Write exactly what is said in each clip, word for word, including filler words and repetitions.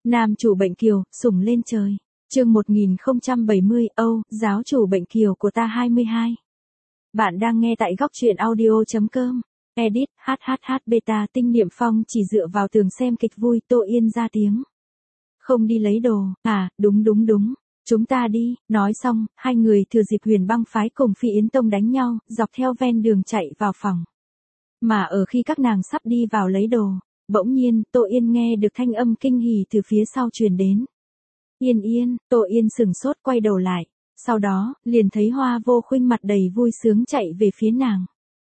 Nam chủ bệnh kiều, sủng lên trời. Chương một nghìn không trăm bảy mươi, Âu, giáo chủ bệnh kiều của ta hai mươi hai. Bạn đang nghe tại góc truyện audio chấm com. Edit, hhh beta tinh niệm phong chỉ dựa vào tường xem kịch vui. Tô Yên ra tiếng. Không đi lấy đồ, à, đúng đúng đúng. Chúng ta đi, nói xong, hai người thừa dịp Huyền Băng phái cùng Phi Yến Tông đánh nhau, dọc theo ven đường chạy vào phòng. Mà ở khi các nàng sắp đi vào lấy đồ, bỗng nhiên, Tô Yên nghe được thanh âm kinh hỉ từ phía sau truyền đến. Yên Yên, Tô Yên sừng sốt quay đầu lại, sau đó, liền thấy Hoa Vô Khuynh mặt đầy vui sướng chạy về phía nàng.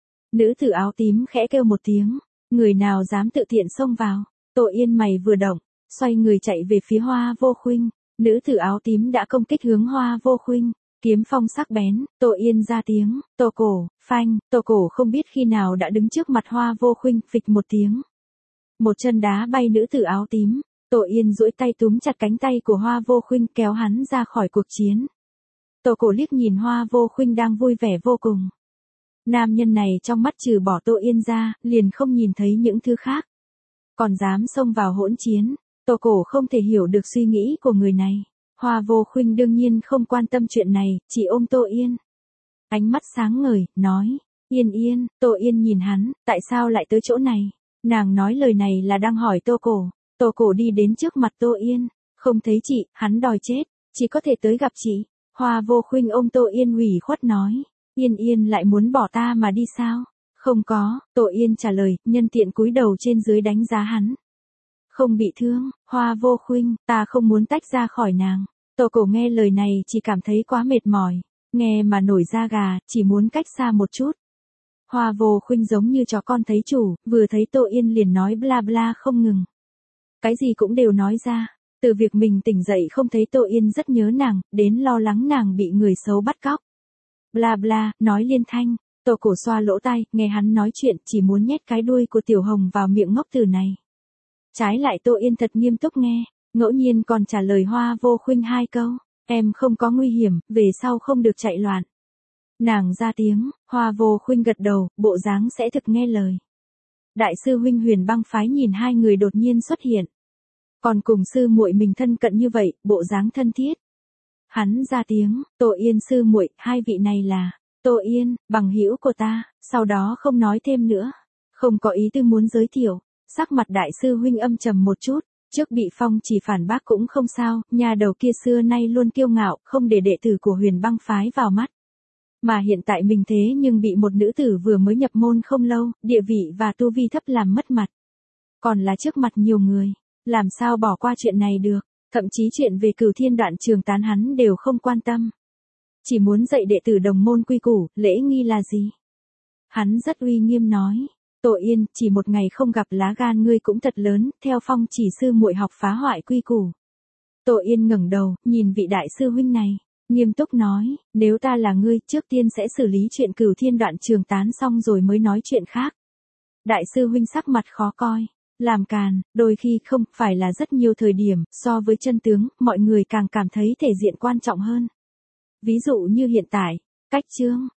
Nữ tử áo tím khẽ kêu một tiếng, người nào dám tự tiện xông vào. Tô Yên mày vừa động, xoay người chạy về phía Hoa Vô Khuynh. Nữ tử áo tím đã công kích hướng Hoa Vô Khuynh, kiếm phong sắc bén. Tô Yên ra tiếng, Tô Cổ, phanh. Tô Cổ không biết khi nào đã đứng trước mặt Hoa Vô Khuynh, phịch một tiếng. Một chân đá bay nữ tử áo tím. Tô Yên duỗi tay túm chặt cánh tay của Hoa Vô Khuynh kéo hắn ra khỏi cuộc chiến. Tô Cổ liếc nhìn Hoa Vô Khuynh đang vui vẻ vô cùng. Nam nhân này trong mắt trừ bỏ Tô Yên ra, liền không nhìn thấy những thứ khác. Còn dám xông vào hỗn chiến. Tô Cổ không thể hiểu được suy nghĩ của người này. Hoa Vô Khuynh đương nhiên không quan tâm chuyện này, chỉ ôm Tô Yên. Ánh mắt sáng ngời, nói, Yên Yên. Tô Yên nhìn hắn, tại sao lại tới chỗ này? Nàng nói lời này là đang hỏi Tô Cổ. Tô Cổ đi đến trước mặt Tô Yên, không thấy chị, hắn đòi chết, chỉ có thể tới gặp chị. Hoa Vô Khuynh ôm Tô Yên ủy khuất nói, Yên Yên lại muốn bỏ ta mà đi sao? Không có. Tô Yên trả lời, nhân tiện cúi đầu trên dưới đánh giá hắn. Không bị thương. Hoa Vô Khuynh, ta không muốn tách ra khỏi nàng. Tô Cổ nghe lời này chỉ cảm thấy quá mệt mỏi, nghe mà nổi da gà, chỉ muốn cách xa một chút. Hoa Vô Khuynh giống như chó con thấy chủ, vừa thấy Tô Yên liền nói bla bla không ngừng. Cái gì cũng đều nói ra, từ việc mình tỉnh dậy không thấy Tô Yên rất nhớ nàng, đến lo lắng nàng bị người xấu bắt cóc. Bla bla, nói liên thanh. Tô Cổ xoa lỗ tai, nghe hắn nói chuyện, chỉ muốn nhét cái đuôi của Tiểu Hồng vào miệng ngốc tử này. Trái lại Tô Yên thật nghiêm túc nghe, ngẫu nhiên còn trả lời Hoa Vô Khuynh hai câu, em không có nguy hiểm, về sau không được chạy loạn. Nàng ra tiếng, Hoa Vô Khuynh gật đầu, bộ dáng sẽ thực nghe lời. Đại sư huynh Huyền Băng phái nhìn hai người đột nhiên xuất hiện, còn cùng sư muội mình thân cận như vậy, bộ dáng thân thiết. Hắn ra tiếng, Tô Yên sư muội, hai vị này là Tô Yên, bằng hữu của ta, sau đó không nói thêm nữa, không có ý tư muốn giới thiệu. Sắc mặt đại sư huynh âm trầm một chút, trước bị phong chỉ phản bác cũng không sao, nhà đầu kia xưa nay luôn kiêu ngạo, không để đệ tử của Huyền Băng phái vào mắt. Mà hiện tại mình thế nhưng bị một nữ tử vừa mới nhập môn không lâu, địa vị và tu vi thấp làm mất mặt. Còn là trước mặt nhiều người, làm sao bỏ qua chuyện này được, thậm chí chuyện về Cửu Thiên Đoạn Trường Tán hắn đều không quan tâm. Chỉ muốn dạy đệ tử đồng môn quy củ, lễ nghi là gì? Hắn rất uy nghiêm nói. Tô Yên, chỉ một ngày không gặp lá gan ngươi cũng thật lớn, theo phong chỉ sư muội học phá hoại quy củ. Tô Yên ngẩng đầu, nhìn vị đại sư huynh này, nghiêm túc nói, nếu ta là ngươi, trước tiên sẽ xử lý chuyện Cửu Thiên Đoạn Trường Tán xong rồi mới nói chuyện khác. Đại sư huynh sắc mặt khó coi, làm càn, đôi khi không phải là rất nhiều thời điểm, so với chân tướng, mọi người càng cảm thấy thể diện quan trọng hơn. Ví dụ như hiện tại, cách chương,